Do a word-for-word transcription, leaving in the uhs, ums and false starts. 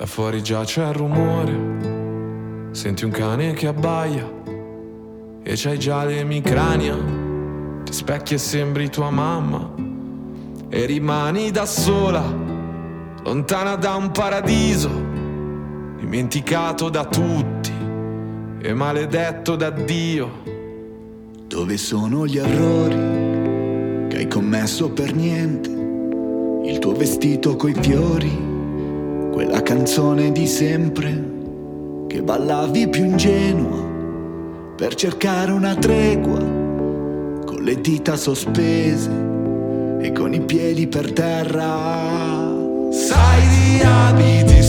fuori già c'è il rumore, senti un cane che abbaia e c'hai già l'emicrania, ti specchi e sembri tua mamma e rimani da sola, lontana da un paradiso, dimenticato da tutti e maledetto da Dio. Dove sono gli errori che hai commesso per niente? Il tuo vestito coi fiori, quella canzone di sempre che ballavi più ingenua per cercare una tregua, con le dita sospese e con i piedi per terra. Sai di abiti